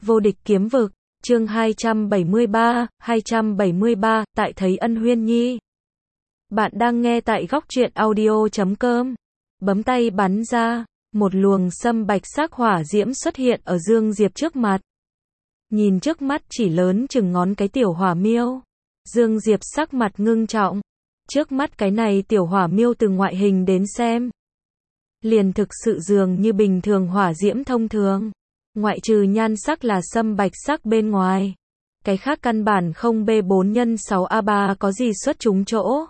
Vô địch kiếm vực, chương 273, tại thấy Ân Huyên Nhi. Bạn đang nghe tại góc truyện audio.com. Bấm tay bắn ra, một luồng sâm bạch sắc hỏa diễm xuất hiện ở Dương Diệp trước mặt. Nhìn trước mắt chỉ lớn chừng ngón cái tiểu hỏa miêu. Dương Diệp sắc mặt ngưng trọng. Trước mắt cái này tiểu hỏa miêu từ ngoại hình đến xem, liền thực sự dường như bình thường hỏa diễm thông thường. Ngoại trừ nhan sắc là sâm bạch sắc bên ngoài, cái khác căn bản không B4x6A3 có gì xuất chúng chỗ.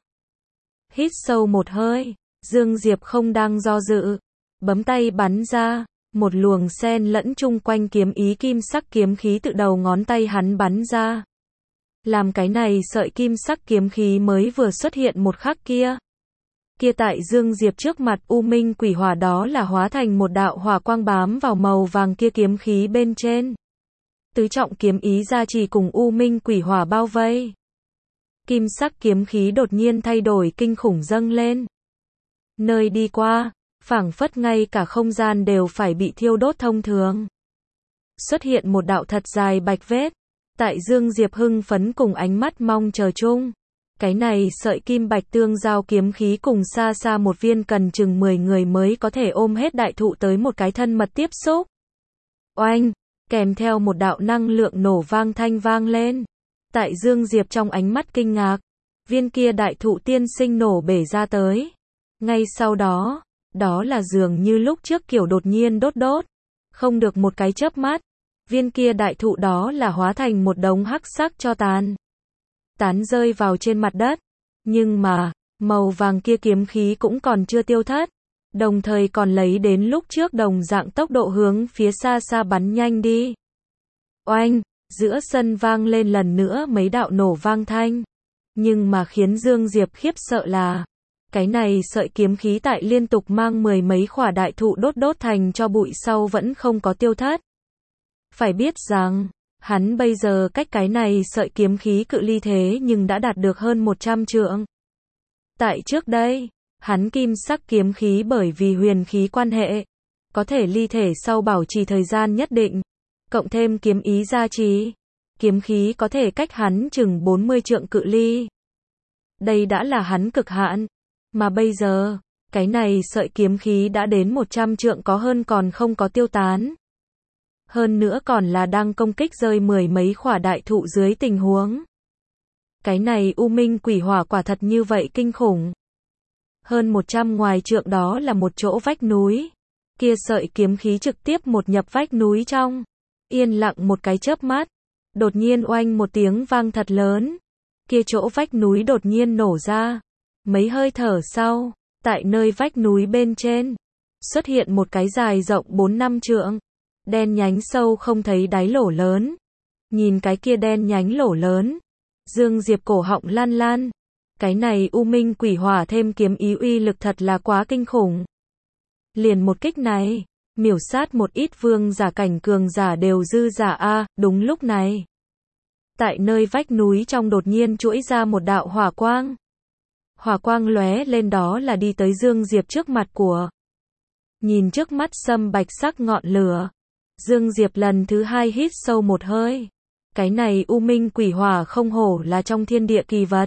Hít sâu một hơi, Dương Diệp không đang do dự, bấm tay bắn ra, một luồng xen lẫn chung quanh kiếm ý kim sắc kiếm khí từ đầu ngón tay hắn bắn ra. Làm cái này sợi kim sắc kiếm khí mới vừa xuất hiện một khắc kia tại Dương Diệp trước mặt U Minh Quỷ Hỏa đó là hóa thành một đạo hỏa quang bám vào màu vàng kia kiếm khí bên trên. Tứ trọng kiếm ý gia trì cùng U Minh Quỷ Hỏa bao vây. Kim sắc kiếm khí đột nhiên thay đổi kinh khủng dâng lên. Nơi đi qua, phảng phất ngay cả không gian đều phải bị thiêu đốt thông thường. Xuất hiện một đạo thật dài bạch vết. Tại Dương Diệp hưng phấn cùng ánh mắt mong chờ chung. Cái này sợi kim bạch tương giao kiếm khí cùng xa xa một viên cần chừng 10 người mới có thể ôm hết đại thụ tới một cái thân mật tiếp xúc. Oanh, kèm theo một đạo năng lượng nổ vang thanh vang lên. Tại Dương Diệp trong ánh mắt kinh ngạc, viên kia đại thụ tiên sinh nổ bể ra tới. Ngay sau đó, đó là dường như lúc trước kiểu đột nhiên đốt. Không được một cái chớp mắt, viên kia đại thụ đó là hóa thành một đống hắc sắc tro tàn. Tán rơi vào trên mặt đất. Nhưng mà, màu vàng kia kiếm khí cũng còn chưa tiêu thất. Đồng thời còn lấy đến lúc trước đồng dạng tốc độ hướng phía xa xa bắn nhanh đi. Oanh, giữa sân vang lên lần nữa mấy đạo nổ vang thanh. Nhưng mà khiến Dương Diệp khiếp sợ là, cái này sợi kiếm khí tại liên tục mang 10 mấy khỏa đại thụ đốt thành cho bụi sau vẫn không có tiêu thất. Phải biết rằng, hắn bây giờ cách cái này sợi kiếm khí cự ly thế nhưng đã đạt được hơn 100 trượng. Tại trước đây, hắn kim sắc kiếm khí bởi vì huyền khí quan hệ, có thể ly thể sau bảo trì thời gian nhất định, cộng thêm kiếm ý gia trì, kiếm khí có thể cách hắn chừng 40 trượng cự ly. Đây đã là hắn cực hạn, mà bây giờ, cái này sợi kiếm khí đã đến 100 trượng có hơn còn không có tiêu tán. Hơn nữa còn là đang công kích rơi 10 mấy khỏa đại thụ dưới tình huống. Cái này U Minh Quỷ Hỏa quả thật như vậy kinh khủng. Hơn 100 ngoài trượng đó là một chỗ vách núi. Kia sợi kiếm khí trực tiếp một nhập vách núi trong. Yên lặng một cái chớp mắt. Đột nhiên oanh một tiếng vang thật lớn. Kia chỗ vách núi đột nhiên nổ ra. Mấy hơi thở sau, tại nơi vách núi bên trên, xuất hiện một cái dài rộng 4-5 trượng. Đen nhánh sâu không thấy đáy lỗ lớn. Nhìn cái kia đen nhánh lỗ lớn, Dương Diệp cổ họng lan. Cái này U Minh Quỷ Hỏa thêm kiếm ý uy lực thật là quá kinh khủng. Liền một kích này, miểu sát một ít vương giả cảnh cường giả đều dư giả a. Đúng lúc này, tại nơi vách núi trong đột nhiên chuỗi ra một đạo hỏa quang. Hỏa quang lóe lên đó là đi tới Dương Diệp trước mặt của. Nhìn trước mắt sâm bạch sắc ngọn lửa, Dương Diệp lần thứ hai hít sâu một hơi. Cái này U Minh Quỷ Hỏa không hổ là trong thiên địa kỳ vật.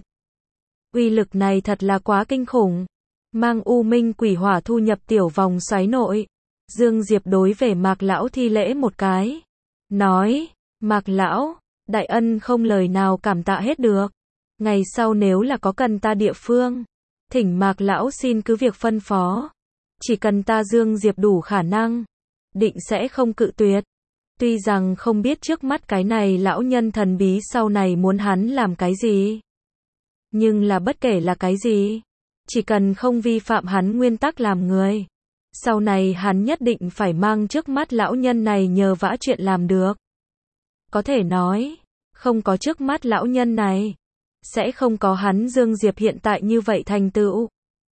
Uy lực này thật là quá kinh khủng. Mang U Minh Quỷ Hỏa thu nhập tiểu vòng xoáy nội. Dương Diệp đối về Mạc Lão thi lễ một cái. Nói, Mạc Lão, đại ân không lời nào cảm tạ hết được. Ngày sau nếu là có cần ta địa phương, thỉnh Mạc Lão xin cứ việc phân phó. Chỉ cần ta Dương Diệp đủ khả năng, định sẽ không cự tuyệt. Tuy rằng không biết trước mắt cái này lão nhân thần bí sau này muốn hắn làm cái gì. Nhưng là bất kể là cái gì, chỉ cần không vi phạm hắn nguyên tắc làm người, sau này hắn nhất định phải mang trước mắt lão nhân này nhờ vả chuyện làm được. Có thể nói, không có trước mắt lão nhân này, sẽ không có hắn Dương Diệp hiện tại như vậy thành tựu.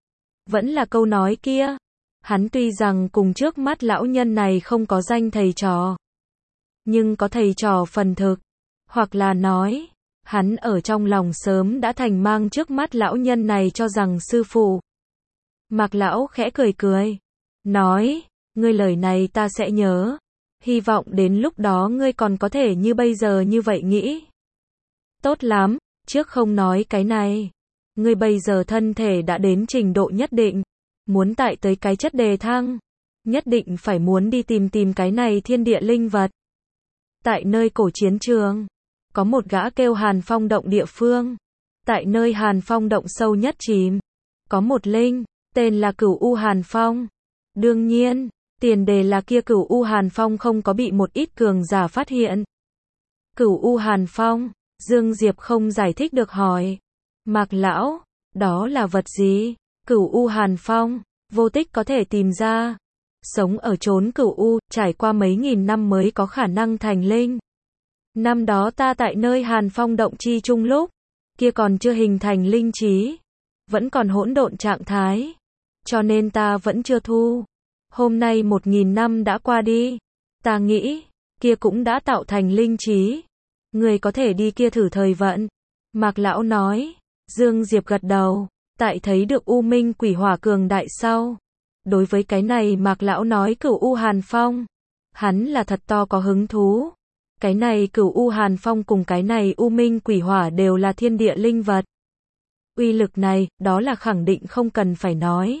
Vẫn là câu nói kia. Hắn tuy rằng cùng trước mắt lão nhân này không có danh thầy trò, nhưng có thầy trò phần thực, hoặc là nói, hắn ở trong lòng sớm đã thành mang trước mắt lão nhân này cho rằng sư phụ. Mạc Lão khẽ cười, nói, ngươi lời này ta sẽ nhớ, Hy vọng đến lúc đó ngươi còn có thể như bây giờ như vậy nghĩ. Tốt lắm, trước không nói cái này. Ngươi bây giờ thân thể đã đến trình độ nhất định. Muốn tại tới cái chất đề thăng. Nhất định phải muốn đi tìm cái này thiên địa linh vật. Tại nơi cổ chiến trường. Có một gã kêu Hàn Phong động địa phương. Tại nơi Hàn Phong động sâu nhất chìm. Có một linh. Tên là Cửu U Hàn Phong. Đương nhiên, tiền đề là kia Cửu U Hàn Phong không có bị một ít cường giả phát hiện. Cửu U Hàn Phong, Dương Diệp không giải thích được hỏi. Mạc lão, đó là vật gì? Cửu U Hàn Phong, vô tích có thể tìm ra. Sống ở chốn Cửu U, trải qua mấy nghìn năm mới có khả năng thành linh. Năm đó ta tại nơi Hàn Phong động chi chung lúc, kia còn chưa hình thành linh trí. Vẫn còn hỗn độn trạng thái. Cho nên ta vẫn chưa thu. Hôm nay 1000 năm đã qua đi. Ta nghĩ, kia cũng đã tạo thành linh trí. Người có thể đi kia thử thời vận. Mạc lão nói. Dương Diệp gật đầu. Tại thấy được U Minh quỷ hỏa cường đại sau. Đối với cái này Mạc lão nói Cửu U Hàn Phong. Hắn là thật to có hứng thú. Cái này Cửu U Hàn Phong cùng cái này U Minh quỷ hỏa đều là thiên địa linh vật. Uy lực này, đó là khẳng định không cần phải nói.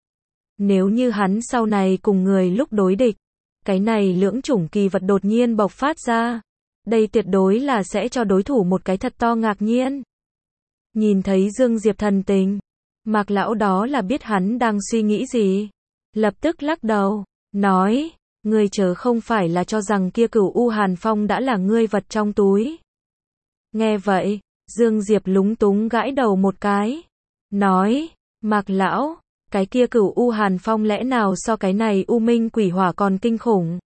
Nếu như hắn sau này cùng người lúc đối địch, cái này lưỡng chủng kỳ vật đột nhiên bộc phát ra, đây tuyệt đối là sẽ cho đối thủ một cái thật to ngạc nhiên. Nhìn thấy Dương Diệp thần tình, Mạc lão đó là biết hắn đang suy nghĩ gì, lập tức lắc đầu, nói, ngươi chớ không phải là cho rằng kia Cửu U Hàn Phong đã là ngươi vật trong túi. Nghe vậy, Dương Diệp lúng túng gãi đầu một cái, nói, Mạc lão, cái kia Cửu U Hàn Phong lẽ nào so cái này U Minh quỷ hỏa còn kinh khủng?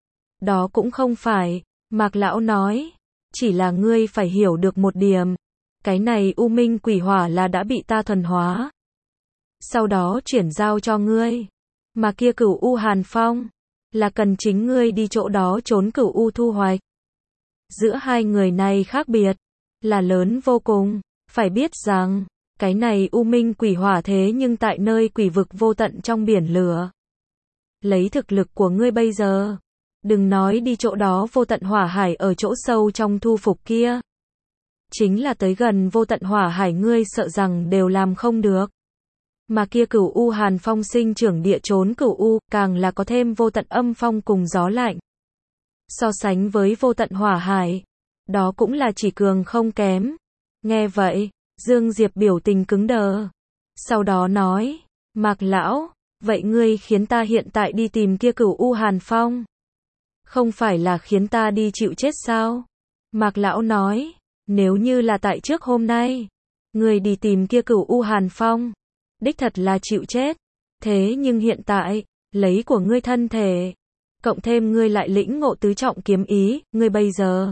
Đó cũng không phải, Mạc lão nói, chỉ là ngươi phải hiểu được một điểm, cái này U Minh quỷ hỏa là đã bị ta thuần hóa. Sau đó chuyển giao cho ngươi, mà kia Cửu U Hàn Phong, là cần chính ngươi đi chỗ đó trốn Cửu U thu hoạch. Giữa hai người này khác biệt, là lớn vô cùng, phải biết rằng, cái này U Minh quỷ hỏa thế nhưng tại nơi quỷ vực vô tận trong biển lửa. Lấy thực lực của ngươi bây giờ, đừng nói đi chỗ đó vô tận hỏa hải ở chỗ sâu trong thu phục kia. Chính là tới gần vô tận hỏa hải ngươi sợ rằng đều làm không được. Mà kia Cửu U Hàn Phong sinh trưởng địa chốn Cửu U, càng là có thêm vô tận âm phong cùng gió lạnh. So sánh với vô tận hỏa hải, đó cũng là chỉ cường không kém. Nghe vậy, Dương Diệp biểu tình cứng đờ. Sau đó nói, Mạc lão, vậy ngươi khiến ta hiện tại đi tìm kia Cửu U Hàn Phong. Không phải là khiến ta đi chịu chết sao? Mạc lão nói, nếu như là tại trước hôm nay, ngươi đi tìm kia Cửu U Hàn Phong, đích thật là chịu chết. Thế nhưng hiện tại, lấy của ngươi thân thể, cộng thêm ngươi lại lĩnh ngộ tứ trọng kiếm ý, ngươi bây giờ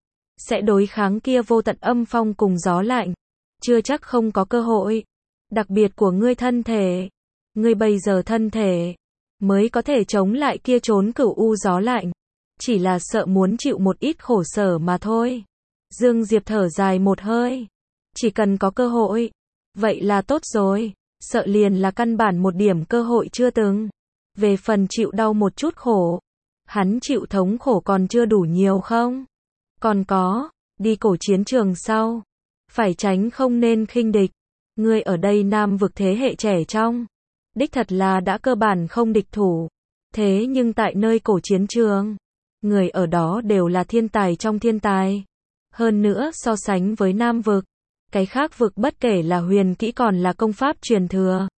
sẽ đối kháng kia vô tận âm phong cùng gió lạnh. Chưa chắc không có cơ hội. Đặc biệt của ngươi thân thể. Ngươi bây giờ thân thể mới có thể chống lại kia trốn Cửu U gió lạnh. Chỉ là sợ muốn chịu một ít khổ sở mà thôi. Dương Diệp thở dài một hơi. Chỉ cần có cơ hội. Vậy là tốt rồi. Sợ liền là căn bản một điểm cơ hội chưa từng. Về phần chịu đau một chút khổ. Hắn chịu thống khổ còn chưa đủ nhiều không? Còn có, đi cổ chiến trường sau. Phải tránh không nên khinh địch. Ngươi ở đây Nam vực thế hệ trẻ trong. Đích thật là đã cơ bản không địch thủ. Thế nhưng tại nơi cổ chiến trường, người ở đó đều là thiên tài trong thiên tài. Hơn nữa so sánh với Nam vực, cái khác vực bất kể là huyền kỹ còn là công pháp truyền thừa,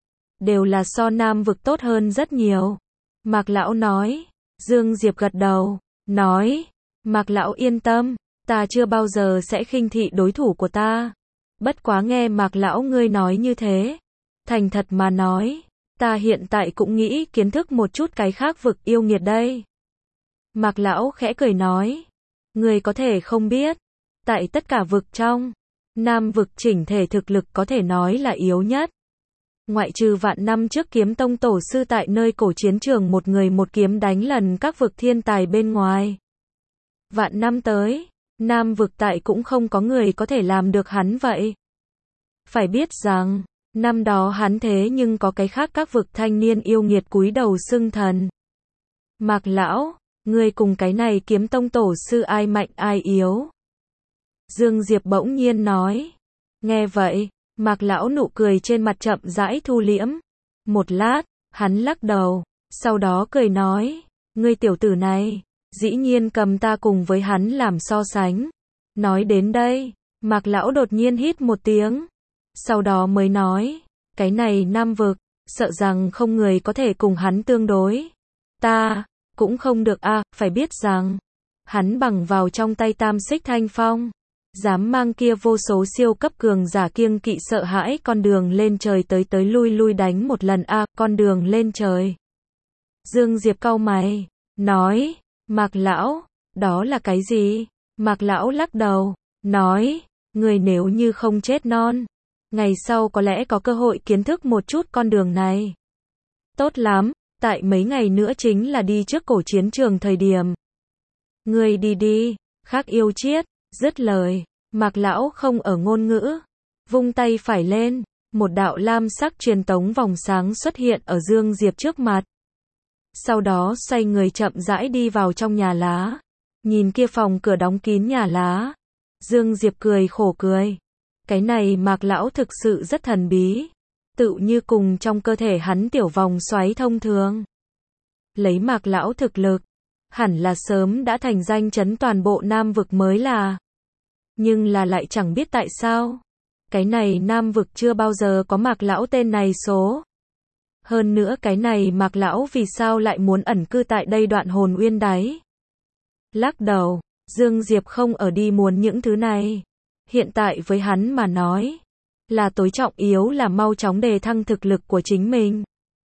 đều là so Nam vực tốt hơn rất nhiều. Mạc lão nói. Dương Diệp gật đầu, nói, Mạc lão yên tâm. Ta chưa bao giờ sẽ khinh thị đối thủ của ta. Bất quá nghe Mạc lão ngươi nói như thế. Thành thật mà nói, ta hiện tại cũng nghĩ kiến thức một chút cái khác vực yêu nghiệt đây. Mạc lão khẽ cười nói. Ngươi có thể không biết. Tại tất cả vực trong, Nam vực chỉnh thể thực lực có thể nói là yếu nhất. Ngoại trừ vạn năm trước kiếm tông tổ sư tại nơi cổ chiến trường một người một kiếm đánh lần các vực thiên tài bên ngoài. Vạn năm tới, Nam vực tại cũng không có người có thể làm được hắn vậy. Phải biết rằng, năm đó hắn thế nhưng có cái khác các vực thanh niên yêu nghiệt cúi đầu xưng thần. Mạc lão, Ngươi cùng cái này Kiếm Tông tổ sư ai mạnh ai yếu? Dương Diệp bỗng nhiên nói. Nghe vậy, Mạc lão nụ cười trên mặt chậm rãi thu liễm. Một lát, hắn lắc đầu, sau đó cười nói, ngươi tiểu tử này, dĩ nhiên cầm ta cùng với hắn làm so sánh. Nói đến đây, Mạc lão đột nhiên hít một tiếng, sau đó mới nói, cái này Nam vực, sợ rằng không người có thể cùng hắn tương đối. Ta, cũng không được a, phải biết rằng, hắn bằng vào trong tay Tam Xích Thanh Phong, dám mang kia vô số siêu cấp cường giả kiêng kỵ sợ hãi con đường lên trời tới lui lui đánh một lần a, con đường lên trời. Dương Diệp cau mày, nói, Mạc lão, đó là cái gì? Mạc lão lắc đầu, nói, người nếu như không chết non, ngày sau có lẽ có cơ hội kiến thức một chút con đường này. Tốt lắm, tại mấy ngày nữa chính là đi trước cổ chiến trường thời điểm. Ngươi đi đi, khác yêu chiết, dứt lời, Mạc lão không ở ngôn ngữ, vung tay phải lên, một đạo lam sắc truyền tống vòng sáng xuất hiện ở Dương Diệp trước mặt. Sau đó xoay người chậm rãi đi vào trong nhà lá, nhìn kia phòng cửa đóng kín nhà lá. Dương Diệp cười khổ cười, cái này Mạc lão thực sự rất thần bí, tự như cùng trong cơ thể hắn tiểu vòng xoáy thông thường. Lấy Mạc lão thực lực, hẳn là sớm đã thành danh chấn toàn bộ Nam vực mới là. Nhưng là lại chẳng biết tại sao, cái này Nam vực chưa bao giờ có Mạc lão tên này số. Hơn nữa cái này Mạc lão vì sao lại muốn ẩn cư tại đây đoạn hồn uyên đáy. Lắc đầu, Dương Diệp không ở đi muốn những thứ này. Hiện tại với hắn mà nói, là tối trọng yếu là mau chóng đề thăng thực lực của chính mình.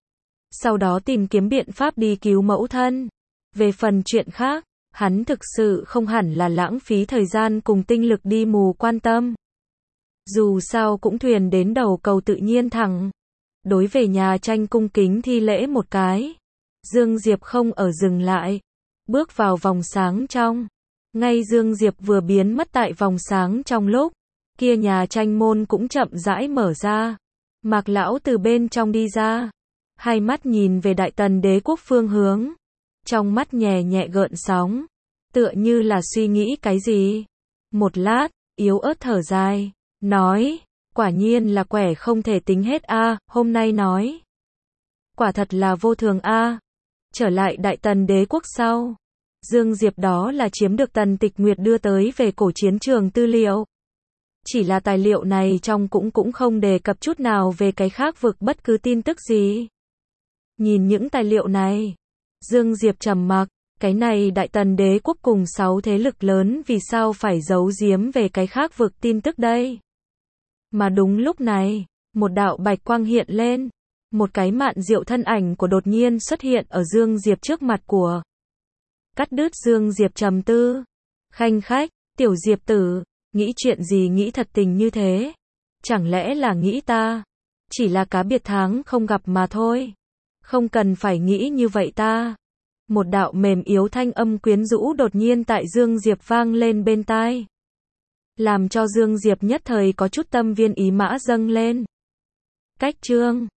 Sau đó tìm kiếm biện pháp đi cứu mẫu thân. Về phần chuyện khác, hắn thực sự không hẳn là lãng phí thời gian cùng tinh lực đi mù quan tâm. Dù sao cũng thuyền đến đầu cầu tự nhiên thẳng. Đối về nhà tranh cung kính thi lễ một cái. Dương Diệp không ở dừng lại. Bước vào vòng sáng trong. Ngay Dương Diệp vừa biến mất tại vòng sáng trong lúc, kia nhà tranh môn cũng chậm rãi mở ra. Mạc lão từ bên trong đi ra. Hai mắt nhìn về Đại Tần đế quốc phương hướng. Trong mắt nhẹ nhẹ gợn sóng. Tựa như là suy nghĩ cái gì. Một lát, yếu ớt thở dài. Nói, quả nhiên là quẻ không thể tính hết a, hôm nay nói. Quả thật là vô thường a. Trở lại Đại Tần đế quốc sau. Dương Diệp đó là chiếm được Tần Tịch Nguyệt đưa tới về cổ chiến trường tư liệu. Chỉ là tài liệu này trong cũng không đề cập chút nào về cái khác vực bất cứ tin tức gì. Nhìn những tài liệu này, Dương Diệp trầm mặc, cái này Đại Tần đế quốc cùng 6 thế lực lớn vì sao phải giấu giếm về cái khác vực tin tức đây. Mà đúng lúc này, một đạo bạch quang hiện lên, một cái mạn diệu thân ảnh của đột nhiên xuất hiện ở Dương Diệp trước mặt của. Cắt đứt Dương Diệp trầm tư. Khanh khách, tiểu Diệp tử, nghĩ chuyện gì nghĩ thật tình như thế? Chẳng lẽ là nghĩ ta? Chỉ là cá biệt tháng không gặp mà thôi. Không cần phải nghĩ như vậy ta. Một đạo mềm yếu thanh âm quyến rũ đột nhiên tại Dương Diệp vang lên bên tai. Làm cho Dương Diệp nhất thời có chút tâm viên ý mã dâng lên. Cách chương